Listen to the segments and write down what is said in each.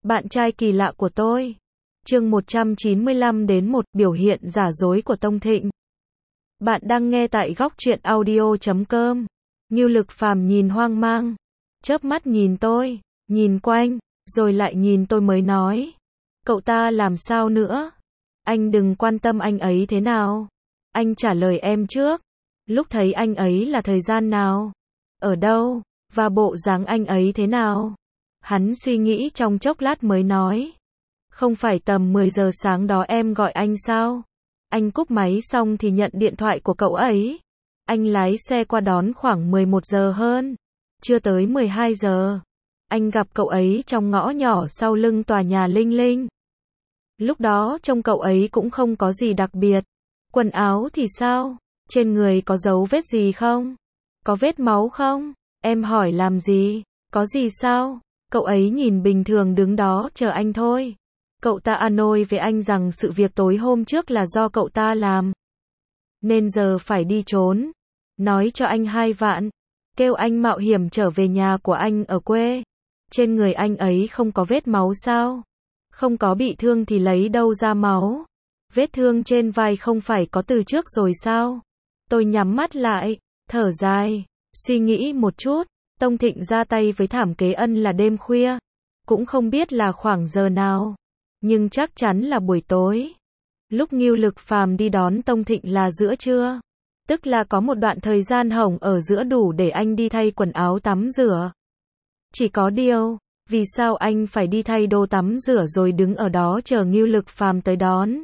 Bạn trai kỳ lạ của tôi. Chương 195-1 biểu hiện giả dối của Tông Thịnh. Bạn đang nghe tại góc truyện audio.com. Ngưu Lực Phàm nhìn hoang mang, chớp mắt nhìn tôi, nhìn quanh, rồi lại nhìn tôi mới nói. Cậu ta làm sao nữa? Anh đừng quan tâm anh ấy thế nào. Anh trả lời em trước. Lúc thấy anh ấy là thời gian nào? Ở đâu? Và bộ dáng anh ấy thế nào? Hắn suy nghĩ trong chốc lát mới nói. Không phải tầm 10 giờ sáng đó em gọi anh sao? Anh cúp máy xong thì nhận điện thoại của cậu ấy. Anh lái xe qua đón khoảng 11 giờ hơn. Chưa tới 12 giờ. Anh gặp cậu ấy trong ngõ nhỏ sau lưng tòa nhà Linh Linh. Lúc đó trông cậu ấy cũng không có gì đặc biệt. Quần áo thì sao? Trên người có dấu vết gì không? Có vết máu không? Em hỏi làm gì? Có gì sao? Cậu ấy nhìn bình thường đứng đó chờ anh thôi. Cậu ta anôi với anh rằng sự việc tối hôm trước là do cậu ta làm. Nên giờ phải đi trốn. Nói cho anh 2 vạn. Kêu anh mạo hiểm trở về nhà của anh ở quê. Trên người anh ấy không có vết máu sao? Không có bị thương thì lấy đâu ra máu? Vết thương trên vai không phải có từ trước rồi sao? Tôi nhắm mắt lại, thở dài, suy nghĩ một chút. Tông Thịnh ra tay với Thảm Kế Ân là đêm khuya. Cũng không biết là khoảng giờ nào. Nhưng chắc chắn là buổi tối. Lúc Ngưu Lực Phàm đi đón Tông Thịnh là giữa trưa. Tức là có một đoạn thời gian hổng ở giữa đủ để anh đi thay quần áo tắm rửa. Chỉ có điều, vì sao anh phải đi thay đồ tắm rửa rồi đứng ở đó chờ Ngưu Lực Phàm tới đón?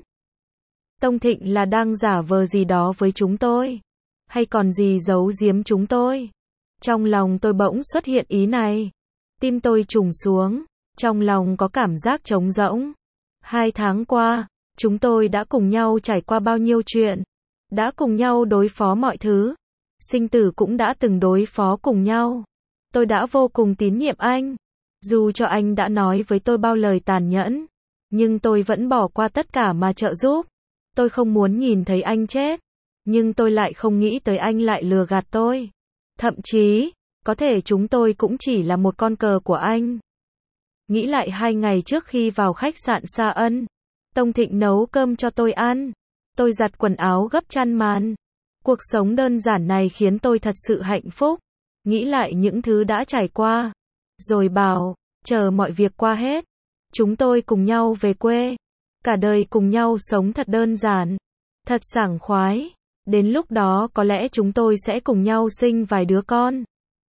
Tông Thịnh là đang giả vờ gì đó với chúng tôi? Hay còn gì giấu giếm chúng tôi? Trong lòng tôi bỗng xuất hiện ý này. Tim tôi trùng xuống. Trong lòng có cảm giác trống rỗng. 2 tháng qua, chúng tôi đã cùng nhau trải qua bao nhiêu chuyện. Đã cùng nhau đối phó mọi thứ. Sinh tử cũng đã từng đối phó cùng nhau. Tôi đã vô cùng tín nhiệm anh. Dù cho anh đã nói với tôi bao lời tàn nhẫn. Nhưng tôi vẫn bỏ qua tất cả mà trợ giúp. Tôi không muốn nhìn thấy anh chết. Nhưng tôi lại không nghĩ tới anh lại lừa gạt tôi. Thậm chí, có thể chúng tôi cũng chỉ là một con cờ của anh. Nghĩ lại 2 ngày trước khi vào khách sạn Sa Ân. Tông Thịnh nấu cơm cho tôi ăn. Tôi giặt quần áo gấp chăn màn. Cuộc sống đơn giản này khiến tôi thật sự hạnh phúc. Nghĩ lại những thứ đã trải qua. Rồi bảo, chờ mọi việc qua hết. Chúng tôi cùng nhau về quê. Cả đời cùng nhau sống thật đơn giản. Thật sảng khoái. Đến lúc đó có lẽ chúng tôi sẽ cùng nhau sinh vài đứa con.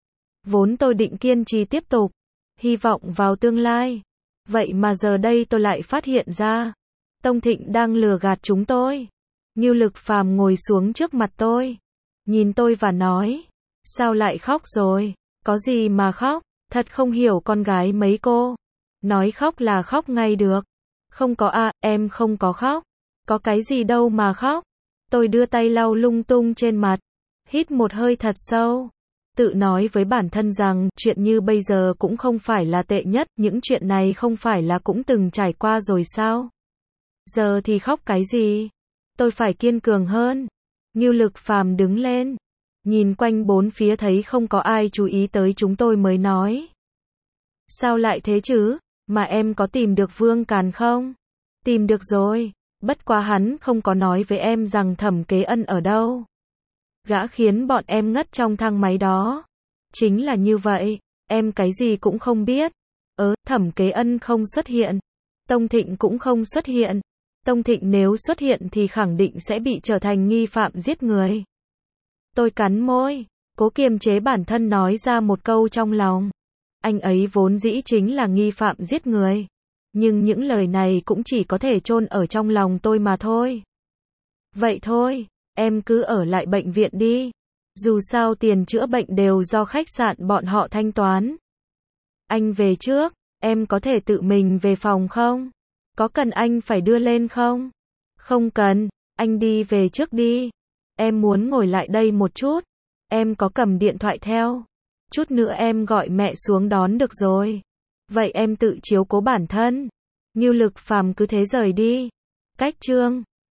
Vốn tôi định kiên trì tiếp tục. Hy vọng vào tương lai. Vậy mà giờ đây tôi lại phát hiện ra. Tông Thịnh đang lừa gạt chúng tôi. Ngưu Lực Phàm ngồi xuống trước mặt tôi. Nhìn tôi và nói. Sao lại khóc rồi? Có gì mà khóc? Thật không hiểu con gái mấy cô. Nói khóc là khóc ngay được. Không có à, em không có khóc. Có cái gì đâu mà khóc. Tôi đưa tay lau lung tung trên mặt. Hít một hơi thật sâu. Tự nói với bản thân rằng, chuyện như bây giờ cũng không phải là tệ nhất, những chuyện này không phải là cũng từng trải qua rồi sao? Giờ thì khóc cái gì? Tôi phải kiên cường hơn. Ngưu Lực Phàm đứng lên. Nhìn quanh bốn phía thấy không có ai chú ý tới chúng tôi mới nói. Sao lại thế chứ? Mà em có tìm được Vương Càn không? Tìm được rồi. Bất quá hắn không có nói với em rằng Thẩm Kế Ân ở đâu. Gã khiến bọn em ngất trong thang máy đó. Chính là như vậy. Em cái gì cũng không biết. Thẩm Kế Ân không xuất hiện. Tông Thịnh cũng không xuất hiện. Tông Thịnh nếu xuất hiện thì khẳng định sẽ bị trở thành nghi phạm giết người. Tôi cắn môi, cố kiềm chế bản thân nói ra một câu trong lòng. Anh ấy vốn dĩ chính là nghi phạm giết người. Nhưng những lời này cũng chỉ có thể chôn ở trong lòng tôi mà thôi. Vậy thôi, em cứ ở lại bệnh viện đi. Dù sao tiền chữa bệnh đều do khách sạn bọn họ thanh toán. Anh về trước, em có thể tự mình về phòng không? Có cần anh phải đưa lên không? Không cần, anh đi về trước đi. Em muốn ngồi lại đây một chút. Em có cầm điện thoại theo. Chút nữa em gọi mẹ xuống đón được rồi. Vậy em tự chiếu cố bản thân. Ngưu Lực Phàm cứ thế rời đi. Cách chương